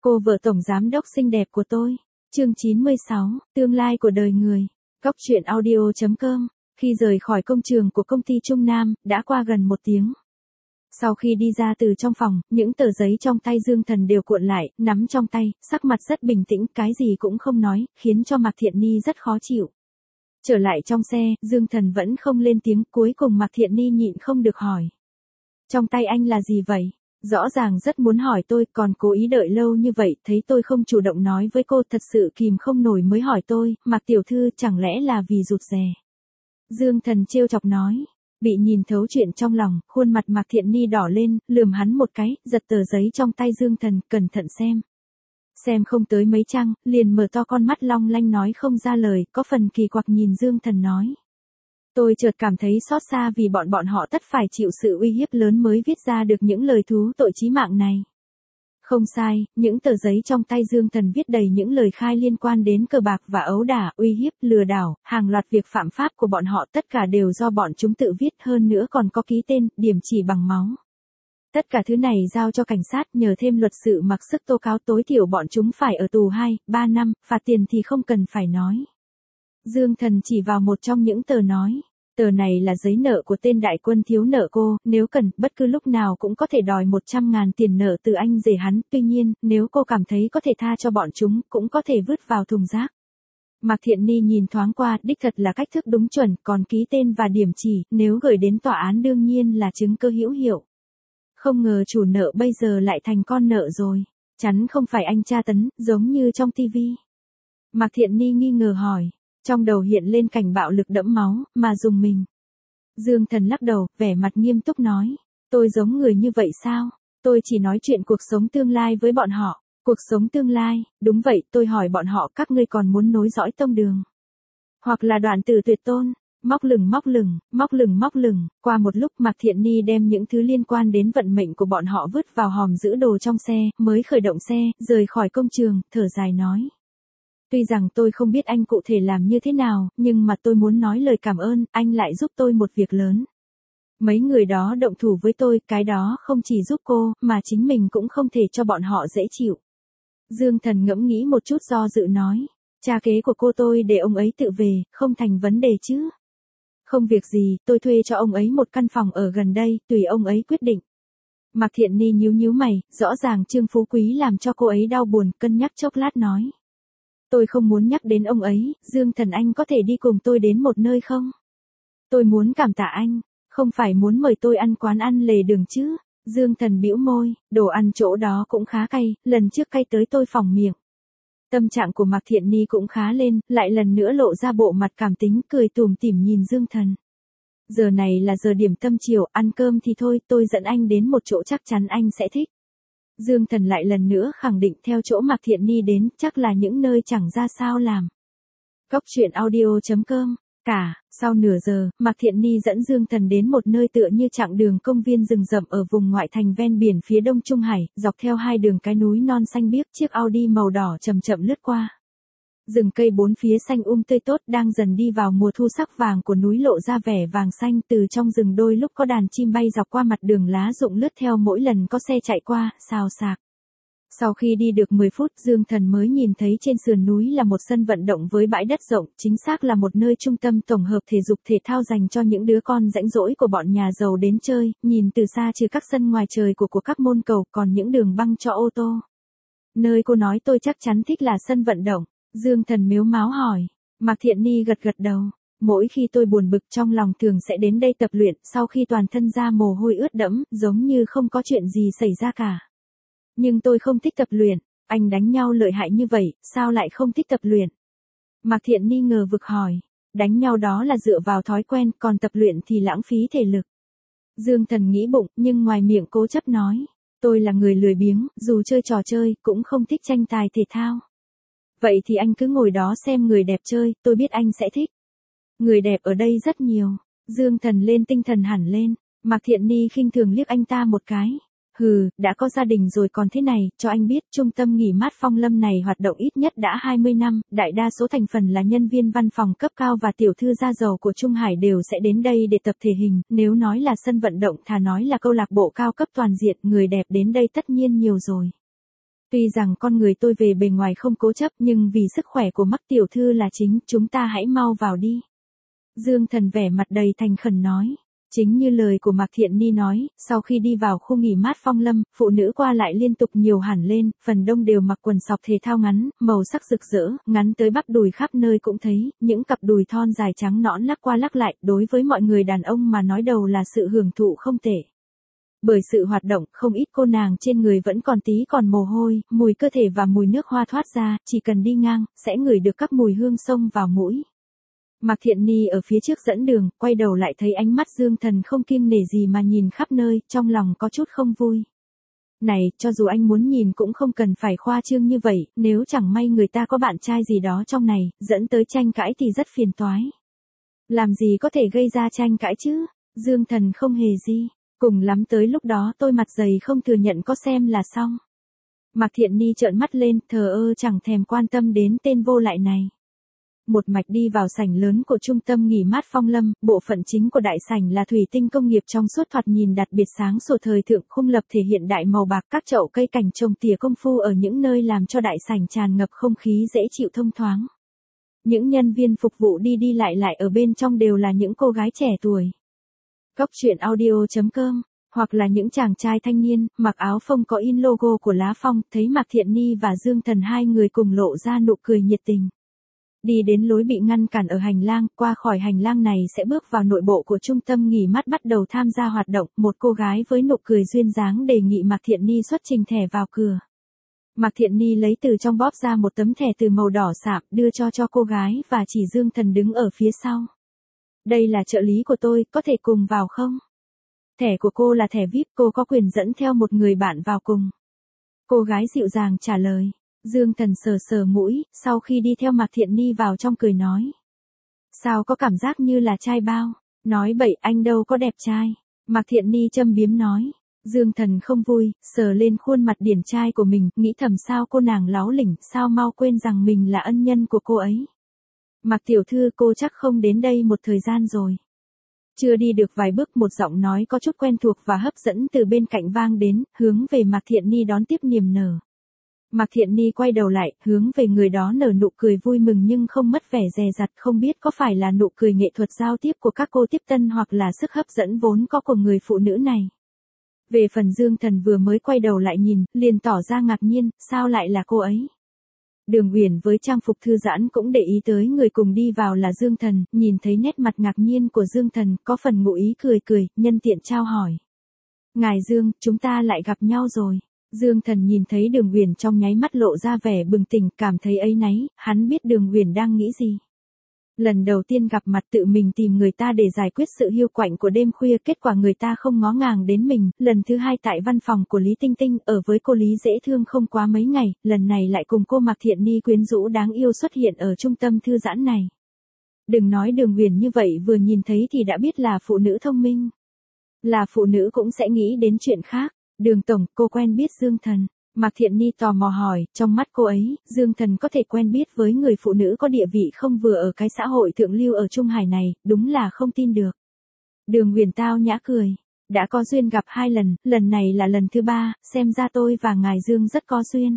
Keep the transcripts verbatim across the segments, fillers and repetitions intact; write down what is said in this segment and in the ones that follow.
Cô vợ tổng giám đốc xinh đẹp của tôi. Chương chín mươi sáu, tương lai của đời người. Góc truyện audio chấm com. Khi rời khỏi công trường của công ty Trung Nam, đã qua gần một tiếng. Sau khi đi ra từ trong phòng, những tờ giấy trong tay Dương Thần đều cuộn lại, nắm trong tay, sắc mặt rất bình tĩnh, cái gì cũng không nói, khiến cho Mạc Thiện Ni rất khó chịu. Trở lại trong xe, Dương Thần vẫn không lên tiếng, cuối cùng Mạc Thiện Ni nhịn không được hỏi. Trong tay anh là gì vậy? Rõ ràng rất muốn hỏi tôi, còn cố ý đợi lâu như vậy, thấy tôi không chủ động nói với cô, thật sự kìm không nổi mới hỏi tôi, Mạc tiểu thư, chẳng lẽ là vì rụt rè? Dương Thần trêu chọc nói. Bị nhìn thấu chuyện trong lòng, khuôn mặt Mạc Thiện Ni đỏ lên, lườm hắn một cái, giật tờ giấy trong tay Dương Thần, cẩn thận xem. Xem không tới mấy trang, liền mở to con mắt long lanh nói không ra lời, có phần kỳ quặc nhìn Dương Thần nói. Tôi chợt cảm thấy xót xa vì bọn bọn họ tất phải chịu sự uy hiếp lớn mới viết ra được những lời thú tội chí mạng này. Không sai, những tờ giấy trong tay Dương Thần viết đầy những lời khai liên quan đến cờ bạc và ấu đả, uy hiếp, lừa đảo, hàng loạt việc phạm pháp của bọn họ, tất cả đều do bọn chúng tự viết, hơn nữa còn có ký tên, điểm chỉ bằng máu. Tất cả thứ này giao cho cảnh sát, nhờ thêm luật sự mặc sức tố cáo, tối thiểu bọn chúng phải ở tù hai, ba năm, phạt tiền thì không cần phải nói. Dương Thần chỉ vào một trong những tờ nói. Tờ này là giấy nợ của tên đại quân thiếu nợ cô, nếu cần, bất cứ lúc nào cũng có thể đòi một trăm ngàn tiền nợ từ anh rể hắn, tuy nhiên, nếu cô cảm thấy có thể tha cho bọn chúng, cũng có thể vứt vào thùng rác. Mạc Thiện Ni nhìn thoáng qua, đích thật là cách thức đúng chuẩn, còn ký tên và điểm chỉ, nếu gửi đến tòa án đương nhiên là chứng cơ hữu hiệu. Không ngờ chủ nợ bây giờ lại thành con nợ rồi, chắn không phải anh tra tấn, giống như trong tivi. Mạc Thiện Ni nghi ngờ hỏi. Trong đầu hiện lên cảnh bạo lực đẫm máu, mà dùng mình. Dương Thần lắc đầu, vẻ mặt nghiêm túc nói. Tôi giống người như vậy sao? Tôi chỉ nói chuyện cuộc sống tương lai với bọn họ. Cuộc sống tương lai, đúng vậy, tôi hỏi bọn họ, các ngươi còn muốn nối dõi tông đường? Hoặc là đoạn tử tuyệt tôn? Móc lửng móc lửng, móc lửng móc lửng. Qua một lúc Mạc Thiện Ni đem những thứ liên quan đến vận mệnh của bọn họ vứt vào hòm giữ đồ trong xe, mới khởi động xe, rời khỏi công trường, thở dài nói. Tuy rằng tôi không biết anh cụ thể làm như thế nào, nhưng mà tôi muốn nói lời cảm ơn, anh lại giúp tôi một việc lớn. Mấy người đó động thủ với tôi, cái đó không chỉ giúp cô, mà chính mình cũng không thể cho bọn họ dễ chịu. Dương Thần ngẫm nghĩ một chút do dự nói, cha kế của cô tôi để ông ấy tự về, không thành vấn đề chứ. Không việc gì, tôi thuê cho ông ấy một căn phòng ở gần đây, tùy ông ấy quyết định. Mạc Thiện Ni nhíu nhíu mày, rõ ràng Trương Phú Quý làm cho cô ấy đau buồn, cân nhắc chốc lát nói. Tôi không muốn nhắc đến ông ấy, Dương Thần anh có thể đi cùng tôi đến một nơi không? Tôi muốn cảm tạ anh, không phải muốn mời tôi ăn quán ăn lề đường chứ. Dương Thần bĩu môi, đồ ăn chỗ đó cũng khá cay, lần trước cay tới tôi phỏng miệng. Tâm trạng của Mạc Thiện Ni cũng khá lên, lại lần nữa lộ ra bộ mặt cảm tính, cười tủm tỉm nhìn Dương Thần. Giờ này là giờ điểm tâm chiều, ăn cơm thì thôi, tôi dẫn anh đến một chỗ chắc chắn anh sẽ thích. Dương Thần lại lần nữa khẳng định theo chỗ Mạc Thiện Ni đến, chắc là những nơi chẳng ra sao làm. Góc truyện audio chấm com. Cả, sau nửa giờ, Mạc Thiện Ni dẫn Dương Thần đến một nơi tựa như chặng đường công viên rừng rậm ở vùng ngoại thành ven biển phía đông Trung Hải, dọc theo hai đường cái núi non xanh biếc, chiếc Audi màu đỏ chậm chậm lướt qua. Rừng cây bốn phía xanh um tươi tốt, đang dần đi vào mùa thu, sắc vàng của núi lộ ra vẻ vàng xanh, từ trong rừng đôi lúc có đàn chim bay dọc qua mặt đường, lá rụng lướt theo mỗi lần có xe chạy qua, xào xạc. Sau khi đi được mười phút, Dương Thần mới nhìn thấy trên sườn núi là một sân vận động với bãi đất rộng, chính xác là một nơi trung tâm tổng hợp thể dục thể thao dành cho những đứa con rãnh rỗi của bọn nhà giàu đến chơi, nhìn từ xa trừ các sân ngoài trời của của các môn cầu, còn những đường băng cho ô tô. Nơi cô nói tôi chắc chắn thích là sân vận động. Dương Thần mếu máo hỏi. Mạc Thiện Ni gật gật đầu. Mỗi khi tôi buồn bực trong lòng thường sẽ đến đây tập luyện, sau khi toàn thân ra mồ hôi ướt đẫm, giống như không có chuyện gì xảy ra cả. Nhưng tôi không thích tập luyện, anh đánh nhau lợi hại như vậy, sao lại không thích tập luyện? Mạc Thiện Ni ngờ vực hỏi. Đánh nhau đó là dựa vào thói quen, còn tập luyện thì lãng phí thể lực. Dương Thần nghĩ bụng, nhưng ngoài miệng cố chấp nói. Tôi là người lười biếng, dù chơi trò chơi, cũng không thích tranh tài thể thao. Vậy thì anh cứ ngồi đó xem người đẹp chơi, tôi biết anh sẽ thích. Người đẹp ở đây rất nhiều. Dương Thần lên tinh thần hẳn lên. Mạc Thiện Ni khinh thường liếc anh ta một cái. Hừ, đã có gia đình rồi còn thế này, cho anh biết, trung tâm nghỉ mát Phong Lâm này hoạt động ít nhất đã hai mươi năm, đại đa số thành phần là nhân viên văn phòng cấp cao và tiểu thư gia giàu của Trung Hải đều sẽ đến đây để tập thể hình, nếu nói là sân vận động thà nói là câu lạc bộ cao cấp toàn diện, người đẹp đến đây tất nhiên nhiều rồi. Tuy rằng con người tôi về bề ngoài không cố chấp nhưng vì sức khỏe của Mạc tiểu thư là chính, chúng ta hãy mau vào đi. Dương Thần vẻ mặt đầy thành khẩn nói. Chính như lời của Mạc Thiện Ni nói, sau khi đi vào khu nghỉ mát Phong Lâm, phụ nữ qua lại liên tục nhiều hẳn lên, phần đông đều mặc quần sọc thể thao ngắn, màu sắc rực rỡ, ngắn tới bắp đùi khắp nơi cũng thấy, những cặp đùi thon dài trắng nõn lắc qua lắc lại, đối với mọi người đàn ông mà nói đầu là sự hưởng thụ không tệ. Bởi sự hoạt động, không ít cô nàng trên người vẫn còn tí còn mồ hôi, mùi cơ thể và mùi nước hoa thoát ra, chỉ cần đi ngang, sẽ ngửi được các mùi hương xông vào mũi. Mạc Thiện Ni ở phía trước dẫn đường, quay đầu lại thấy ánh mắt Dương Thần không kiêng nể gì mà nhìn khắp nơi, trong lòng có chút không vui. Này, cho dù anh muốn nhìn cũng không cần phải khoa trương như vậy, nếu chẳng may người ta có bạn trai gì đó trong này, dẫn tới tranh cãi thì rất phiền toái. Làm gì có thể gây ra tranh cãi chứ? Dương Thần không hề gì. Cùng lắm tới lúc đó tôi mặt dày không thừa nhận có xem là xong. Mạc Thiện Ni trợn mắt lên, thờ ơ chẳng thèm quan tâm đến tên vô lại này. Một mạch đi vào sảnh lớn của trung tâm nghỉ mát Phong Lâm, bộ phận chính của đại sảnh là thủy tinh công nghiệp trong suốt thoạt nhìn đặc biệt sáng sủa thời thượng, khung lập thể hiện đại màu bạc, các chậu cây cảnh trồng tỉa công phu ở những nơi làm cho đại sảnh tràn ngập không khí dễ chịu thông thoáng. Những nhân viên phục vụ đi đi lại lại ở bên trong đều là những cô gái trẻ tuổi. Cóc truyện audio chấm com, hoặc là những chàng trai thanh niên, mặc áo phông có in logo của Lá Phong, thấy Mạc Thiện Ni và Dương Thần hai người cùng lộ ra nụ cười nhiệt tình. Đi đến lối bị ngăn cản ở hành lang, qua khỏi hành lang này sẽ bước vào nội bộ của trung tâm nghỉ mát bắt đầu tham gia hoạt động, một cô gái với nụ cười duyên dáng đề nghị Mạc Thiện Ni xuất trình thẻ vào cửa. Mạc Thiện Ni lấy từ trong bóp ra một tấm thẻ từ màu đỏ sạm, đưa cho cho cô gái và chỉ Dương Thần đứng ở phía sau. Đây là trợ lý của tôi, có thể cùng vào không? Thẻ của cô là thẻ vi ai pi, cô có quyền dẫn theo một người bạn vào cùng. Cô gái dịu dàng trả lời. Dương Thần sờ sờ mũi, sau khi đi theo Mạc Thiện Ni vào trong cười nói. Sao có cảm giác như là trai bao? Nói bậy, anh đâu có đẹp trai. Mạc Thiện Ni châm biếm nói. Dương Thần không vui, sờ lên khuôn mặt điển trai của mình, nghĩ thầm sao cô nàng láo lỉnh, sao mau quên rằng mình là ân nhân của cô ấy. Mạc tiểu thư, cô chắc không đến đây một thời gian rồi. Chưa đi được vài bước, một giọng nói có chút quen thuộc và hấp dẫn từ bên cạnh vang đến, hướng về Mạc Thiện Ni đón tiếp niềm nở. Mạc Thiện Ni quay đầu lại, hướng về người đó nở nụ cười vui mừng nhưng không mất vẻ dè dặt, không biết có phải là nụ cười nghệ thuật giao tiếp của các cô tiếp tân hoặc là sức hấp dẫn vốn có của người phụ nữ này. Về phần Dương Thần vừa mới quay đầu lại nhìn, liền tỏ ra ngạc nhiên, sao lại là cô ấy? Đường Uyển với trang phục thư giãn cũng để ý tới người cùng đi vào là Dương Thần, nhìn thấy nét mặt ngạc nhiên của Dương Thần, có phần ngụ ý cười cười, nhân tiện trao hỏi. Ngài Dương, chúng ta lại gặp nhau rồi. Dương Thần nhìn thấy Đường Uyển trong nháy mắt lộ ra vẻ bừng tỉnh, cảm thấy áy náy, hắn biết Đường Uyển đang nghĩ gì. Lần đầu tiên gặp mặt tự mình tìm người ta để giải quyết sự hiu quạnh của đêm khuya, kết quả người ta không ngó ngàng đến mình, lần thứ hai tại văn phòng của Lý Tinh Tinh, ở với cô Lý dễ thương không quá mấy ngày, lần này lại cùng cô Mạc Thiện Ni quyến rũ đáng yêu xuất hiện ở trung tâm thư giãn này. Đừng nói Đường Uyển như vậy vừa nhìn thấy thì đã biết là phụ nữ thông minh. Là phụ nữ cũng sẽ nghĩ đến chuyện khác. Đường tổng, cô quen biết Dương Thần. Mạc Thiện Ni tò mò hỏi, trong mắt cô ấy, Dương Thần có thể quen biết với người phụ nữ có địa vị không vừa ở cái xã hội thượng lưu ở Trung Hải này, đúng là không tin được. Đường Uyển tao nhã cười. Đã có duyên gặp hai lần, lần này là lần thứ ba, xem ra tôi và ngài Dương rất có duyên.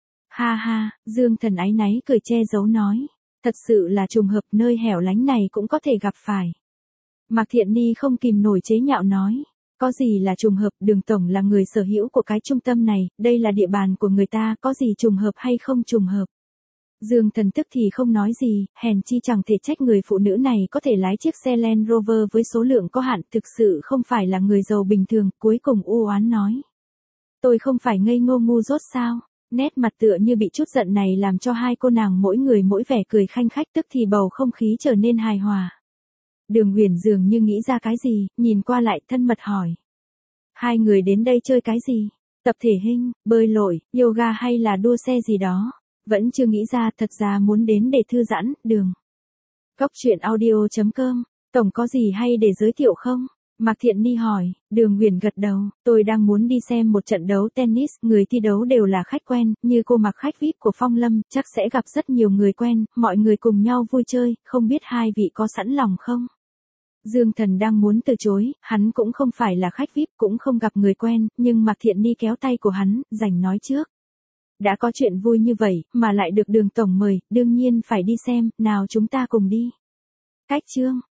Ha ha, Dương Thần áy náy cười che giấu nói. Thật sự là trùng hợp, nơi hẻo lánh này cũng có thể gặp phải. Mạc Thiện Ni không kìm nổi chế nhạo nói. Có gì là trùng hợp, Đường tổng là người sở hữu của cái trung tâm này, đây là địa bàn của người ta, có gì trùng hợp hay không trùng hợp. Dương Thần tức thì không nói gì, hèn chi chẳng thể trách người phụ nữ này có thể lái chiếc xe Land Rover với số lượng có hạn, thực sự không phải là người giàu bình thường, cuối cùng u oán nói. Tôi không phải ngây ngô ngu dốt sao? Nét mặt tựa như bị chút giận này làm cho hai cô nàng mỗi người mỗi vẻ cười khanh khách, tức thì bầu không khí trở nên hài hòa. Đường Uyển dường như nghĩ ra cái gì, nhìn qua lại thân mật hỏi. Hai người đến đây chơi cái gì? Tập thể hình, bơi lội, yoga hay là đua xe gì đó? Vẫn chưa nghĩ ra, thật ra muốn đến để thư giãn, Đường. Cóc truyện audio chấm com, tổng có gì hay để giới thiệu không? Mạc Thiện Ni hỏi. Đường Uyển gật đầu, tôi đang muốn đi xem một trận đấu tennis, người thi đấu đều là khách quen, như cô mặc khách vi ai pi của Phong Lâm, chắc sẽ gặp rất nhiều người quen, mọi người cùng nhau vui chơi, không biết hai vị có sẵn lòng không? Dương Thần đang muốn từ chối, hắn cũng không phải là khách vi ai pi, cũng không gặp người quen, nhưng Mạc Thiện Ni kéo tay của hắn, rảnh nói trước. Đã có chuyện vui như vậy, mà lại được Đường tổng mời, đương nhiên phải đi xem, nào chúng ta cùng đi. Cách chương